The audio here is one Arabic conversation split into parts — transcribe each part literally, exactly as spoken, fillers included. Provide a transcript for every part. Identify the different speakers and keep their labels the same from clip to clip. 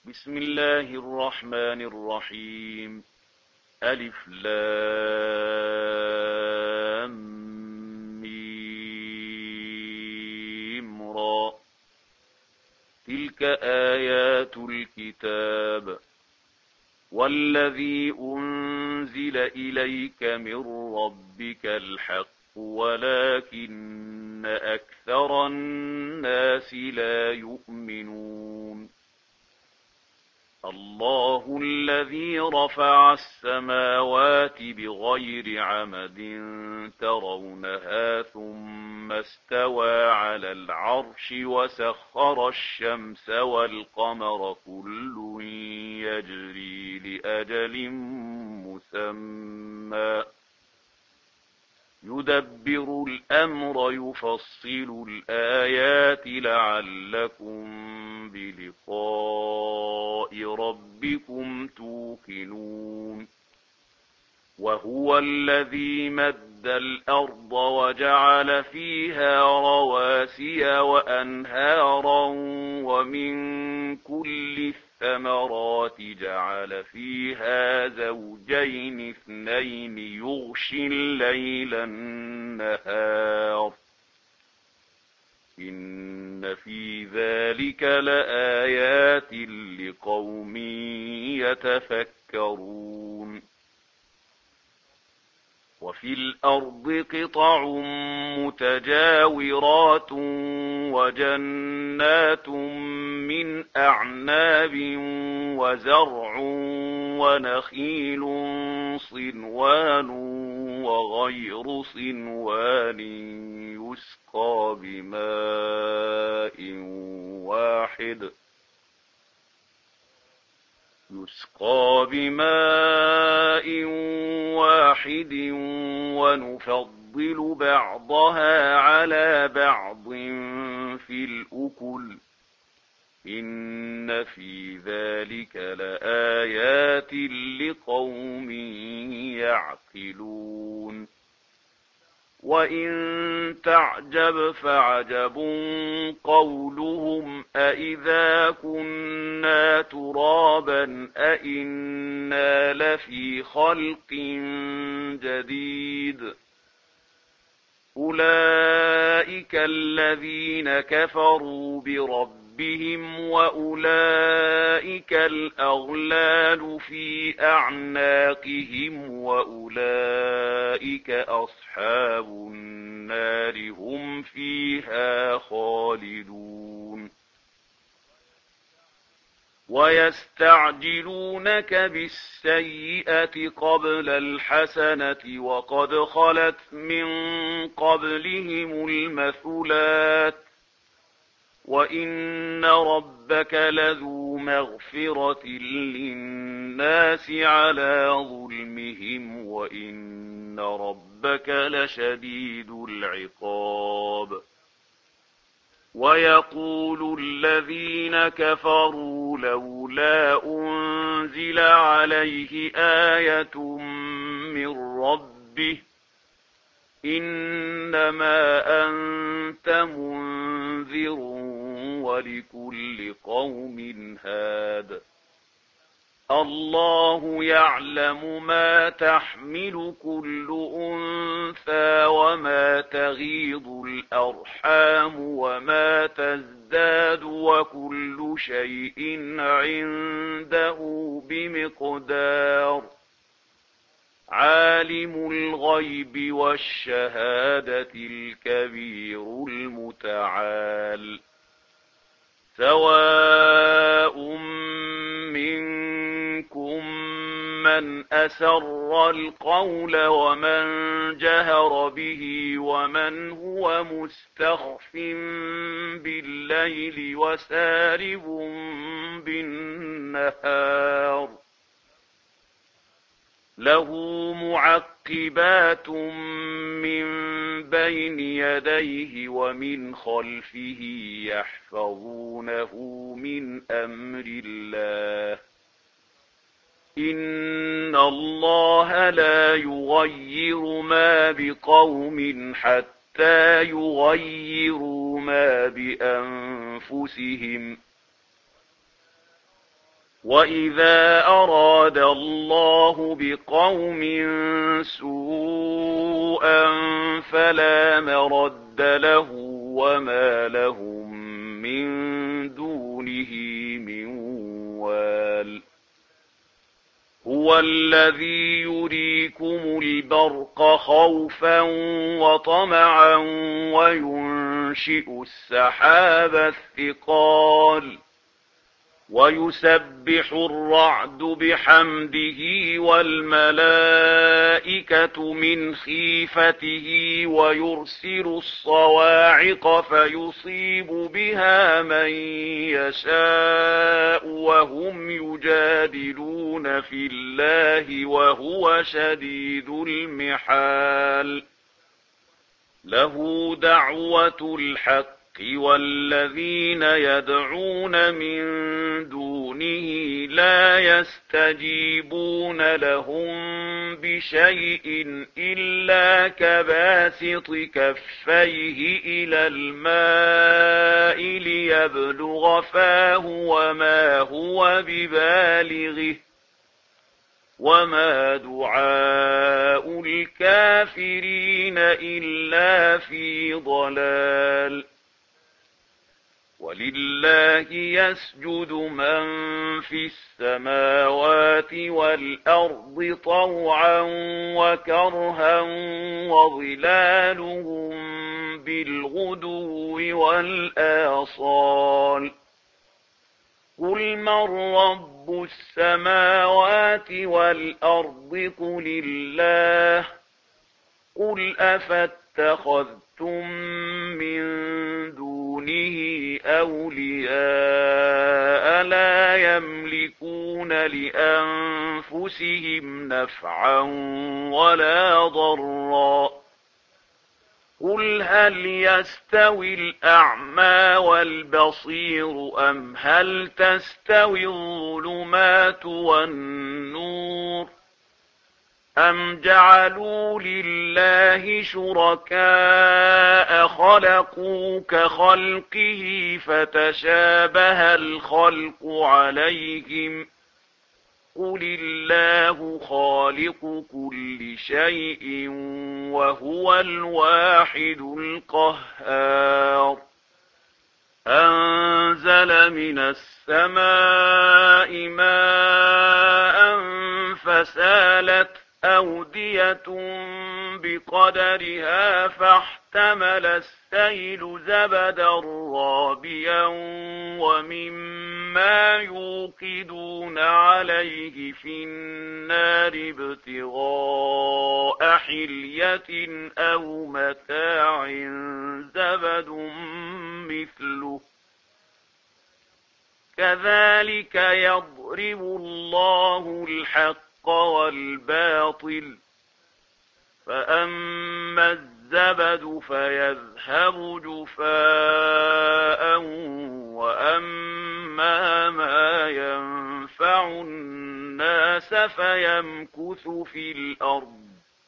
Speaker 1: بسم الله الرحمن الرحيم. ألف لام ميم را. تلك آيات الكتاب والذي أنزل إليك من ربك الحق ولكن أكثر الناس لا يؤمنون. الله الذي رفع السماوات بغير عمد ترونها ثم استوى على العرش وسخر الشمس والقمر كل يجري لأجل مسمى يدبر الأمر يفصل الآيات لعلكم بلقاء ربكم توقنون. وهو الذي مد الأرض وجعل فيها رواسي وأنهارا ومن كل الثمرات جعل فيها زوجين اثنين يغشي الليل النهار إن في ذلك لآيات لقوم يتفكرون. وفي الأرض قطع متجاورات وجنات من أعناب وزرع ونخيل صنوان وغير صنوان يسقى بماء واحد يسقى بماء واحد ونفضل بعضها على بعض في الأكل إن في ذلك لآيات لقوم يعقلون. وإن تعجب فعجب قولهم أإذا كنا ترابا أإنا لفي خلق جديد أولئك الذين كفروا بربهم وأولئك الأغلال في أعناقهم وأولئك أصحاب النار هم فيها خالدون. ويستعجلونك بالسيئة قبل الحسنة وقد خلت من قبلهم المثلات وإن ربك لذو مغفرة للناس على ظلمهم وإن ربك لشديد العقاب. ويقول الذين كفروا لولا أنزل عليه آية من ربه إنما أنت منذر ولكل قوم هاد. الله يعلم ما تحمل كل أنثى وما تغيض الأرحام وما تزداد وكل شيء عنده بمقدار. عالم الغيب والشهادة الكبير المتعال. سواء منكم من أسر القول ومن جهر به ومن هو مستخف بالليل وسارب بالنهار. له معقبات من بين يديه ومن خلفه يحفظونه من أمر الله. إن الله لا يغير ما بقوم حتى يغيروا ما بأنفسهم وإذا أراد الله بقوم سوءا فلا مرد له وما لهم من دونه من وال هو الذي يريكم البرق خوفا وطمعا وينشئ السحاب الثقال ويسبح الرعد بحمده والملائكة من خيفته ويرسل الصواعق فيصيب بها من يشاء وهم يجادلون في الله وهو شديد المحال له دعوة الحق والذين يدعون من دونه لا يستجيبون لهم بشيء إلا كباسط كفيه إلى الماء ليبلغ فاه وما هو ببالغه وما دعاء الكافرين إلا في ضلال ولله يسجد من في السماوات والأرض طوعا وكرها وظلالهم بالغدو والآصال قل من رب السماوات والأرض قل الله قل أفاتخذتم من دونه أولياء لا يملكون لأنفسهم نفعا ولا ضرا قل هل يستوي الأعمى والبصير أم هل تستوي الظلمات والنور أم جعلوا لله شركاء خلقوا كخلقه فتشابه الخلق عليهم قل الله خالق كل شيء وهو الواحد القهار أنزل من السماء ماء فسالت أودية بقدرها فاحتمل السيل زبدا رابيا ومما يوقدون عليه في النار ابتغاء حلية أو متاع زبد مثله كذلك يضرب الله الحق والباطل فأما الزبد فيذهب جفاء وأما ما ينفع الناس فيمكث في الأرض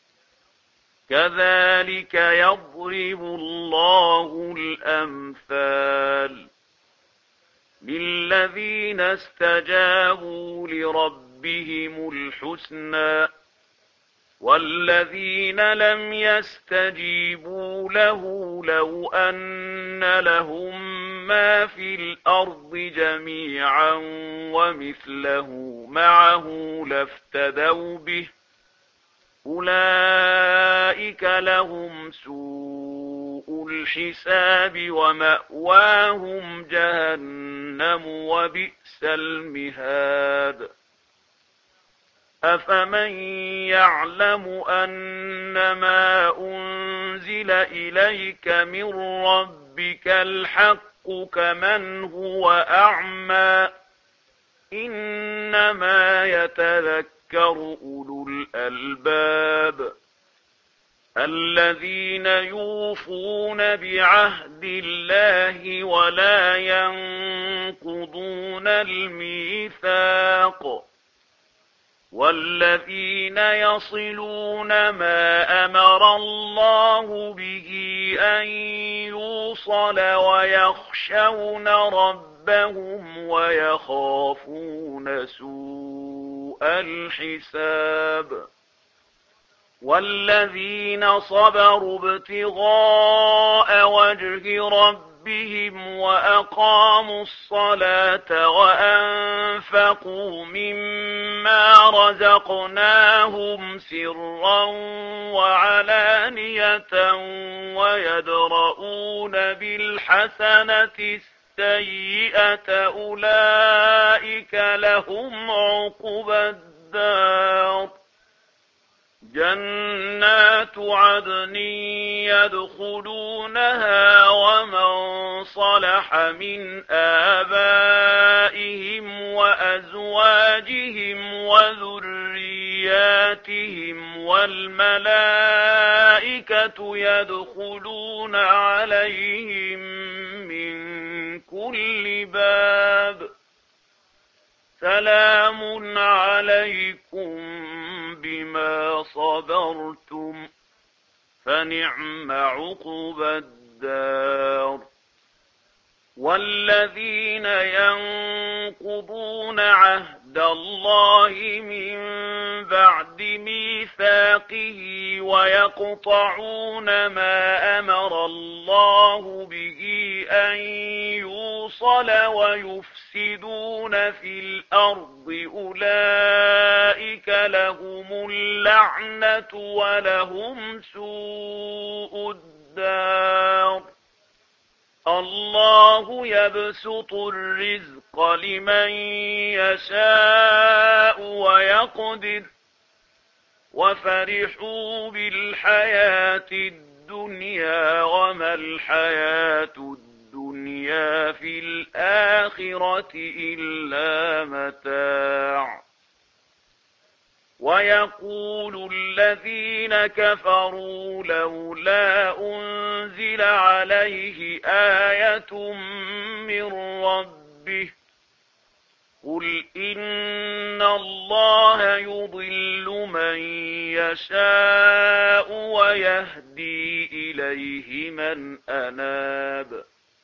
Speaker 1: كذلك يضرب الله الأمثال للذين استجابوا لربهم الحسنى والذين لم يستجيبوا له لو أن لهم ما في الأرض جميعا ومثله معه لافتدوا به أولئك لهم سوء الحساب ومأواهم جهنم وبئس المهاد أفمن يعلم أنما أنزل إليك من ربك الحق كمن هو أعمى إنما يتذكر أولو الألباب الذين يوفون بعهد الله ولا ينقضون الميثاق والذين يصلون ما أمر الله به أن يوصل ويخشون ربهم ويخافون وسوء الحساب. والذين صبروا ابتغاء وجه ربهم وأقاموا الصلاة وأنفقوا مما رزقناهم سرا وعلانية ويدرؤون بالحسنة السيئة أولئك لهم عقبى الدار جنات عدن يدخلونها ومن صلح من آبائهم وأزواجهم وذرياتهم والملائكة يدخلون عليهم من كل باب سلام عليكم بما صبرتم فنعم عقبى الدار. والذين ينقضون عهد الله من بعد ميثاقه ويقطعون ما أمر الله به أن يوصل ويفسدون في الأرض أولئك لهم اللعنة ولهم سوء الدار. الله يبسط الرزق لمن يشاء ويقدر وفرحوا بالحياة الدنيا وما الحياة الدنيا في الآخرة إلا متاع. ويقول الذين كفروا لولا أنزل عليه آية من ربه قل إن الله يضل من يشاء ويهدي إليه من أناب.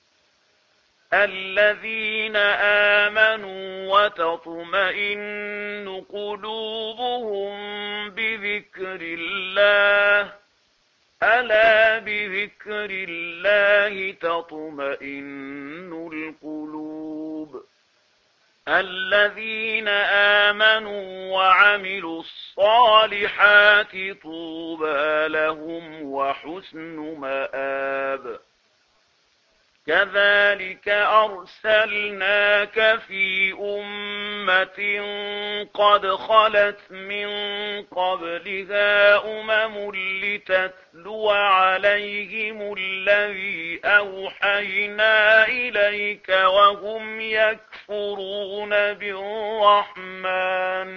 Speaker 1: الذين آمنوا وتطمئن قلوبهم بذكر الله ألا بذكر الله تطمئن القلوب. الذين آمنوا وعملوا الصالحات طوبى لهم وحسن مآب. كذلك أرسلناك في أمة قد خلت من قبلها أمم لتتلو عليهم الذي أوحينا إليك وهم يكفرون بالرحمن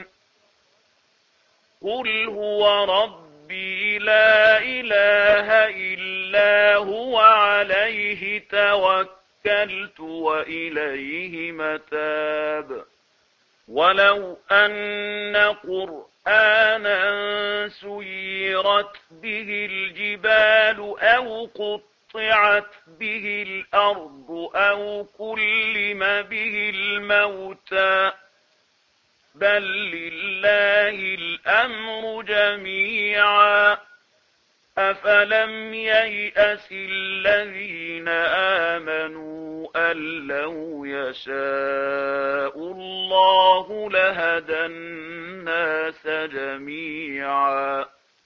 Speaker 1: قل هو ربي لا إله إلا هو عليه توكلت وإليه متاب. ولو أن قرآنا سيرت به الجبال أو قطعت به الأرض أو كلم به الموتى بل لله الأمر جميعا أفلم ييأس الذين آمنوا أن لو يشاء الله لهدى الناس جميعا.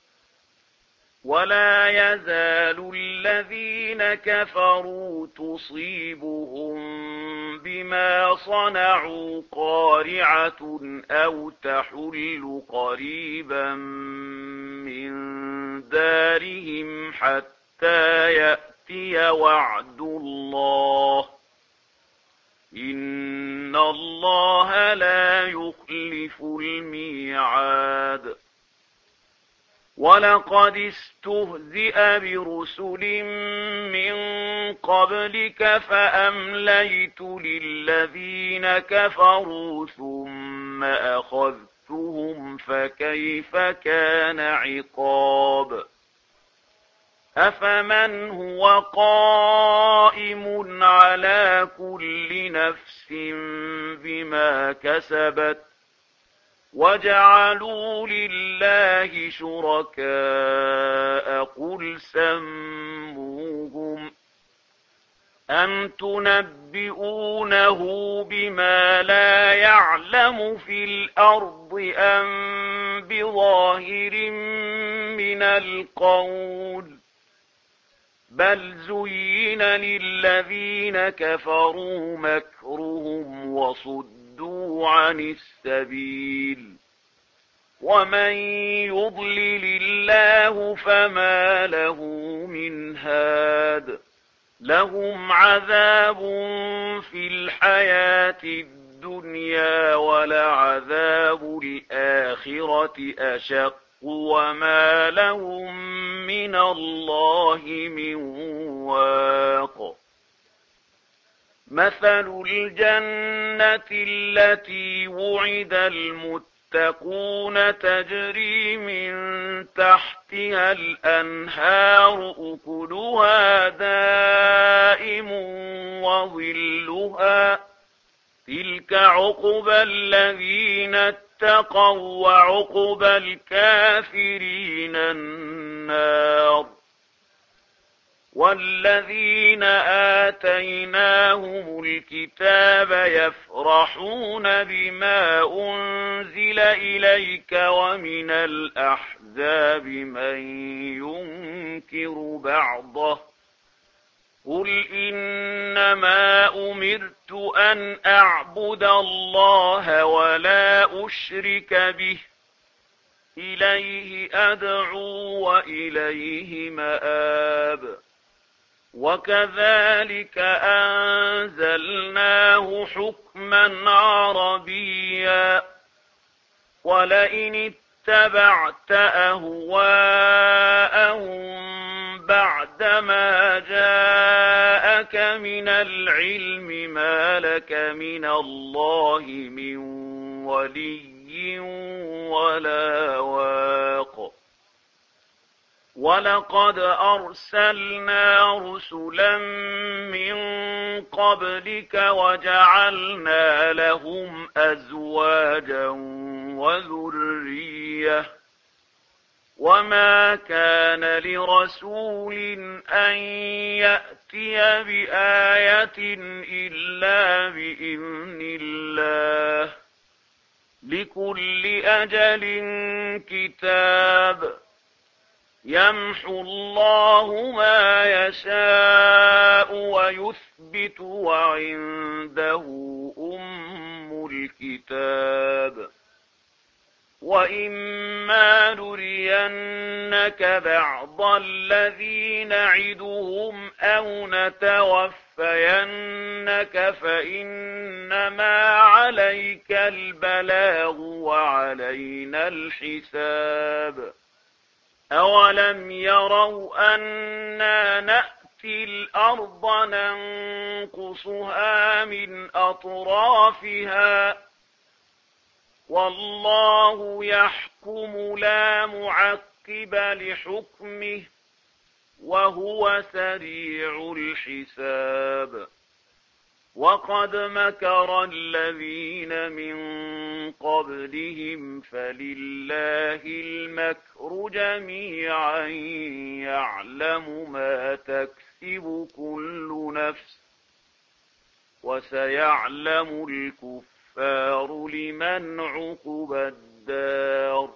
Speaker 1: ولا يزال الذين كفروا تصيبهم بما صنعوا قارعة أو تحل قريبا من دارهم حتى يأتي وعد الله إن الله لا يخلف الميعاد. ولقد استهزئ برسل من قبلك فأمليت للذين كفروا ثم أخذتهم فكيف كان عقاب. أفمن هو قائم على كل نفس بما كسبت وجعلوا لله شركاء قل سموهم أم تنبئونه بما لا يعلم في الأرض أم بظاهر من القول بل زين للذين كفروا مكرهم وصدوا عن السبيل ومن يضلل الله فما له من هاد لهم عذاب في الحياة الدنيا ولعذاب الآخرة أشق وما لهم من الله من واق مثل الجنة التي وعد المتقون تجري من تحتها الأنهار أكلها دائم وظلها تلك عقبى الذين اتقوا وعقبى الكافرين النار والذين آتيناهم الكتاب يفرحون بما أنزل إليك ومن الأحزاب من ينكر بعضه قل إنما أمرت أن أعبد الله ولا أشرك به إليه أدعو وإليه مآب وكذلك أنزلناه حكما عربيا ولئن اتبعت أهواءهم بعدما جاءك من العلم ما لك من الله من ولي ولا واق ولقد أرسلنا رسلا من قبلك وجعلنا لهم أزواجا وذرية وما كان لرسول أن يأتي بآية إلا بإذن الله لكل أجل كتاب يمحو الله ما يشاء ويثبت وعنده أم الكتاب وإما نرينك بعض الذي نعدهم أو نتوفينك فإنما عليك البلاغ وعلينا الحساب أولم يروا أنا نأتي الأرض ننقصها من أطرافها والله يحكم لا معقب لحكمه وهو سريع الحساب وقد مكر الذين من قبلهم فلله المكر جميعا يعلم ما تكسب كل نفس وسيعلم الكفار لمن عقبى الدار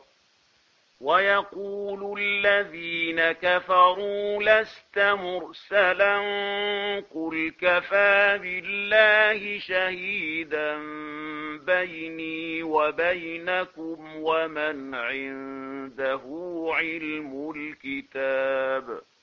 Speaker 1: ويقول الذين كفروا لست مرسلا قل كفى بالله شهيدا بيني وبينكم ومن عنده علم الكتاب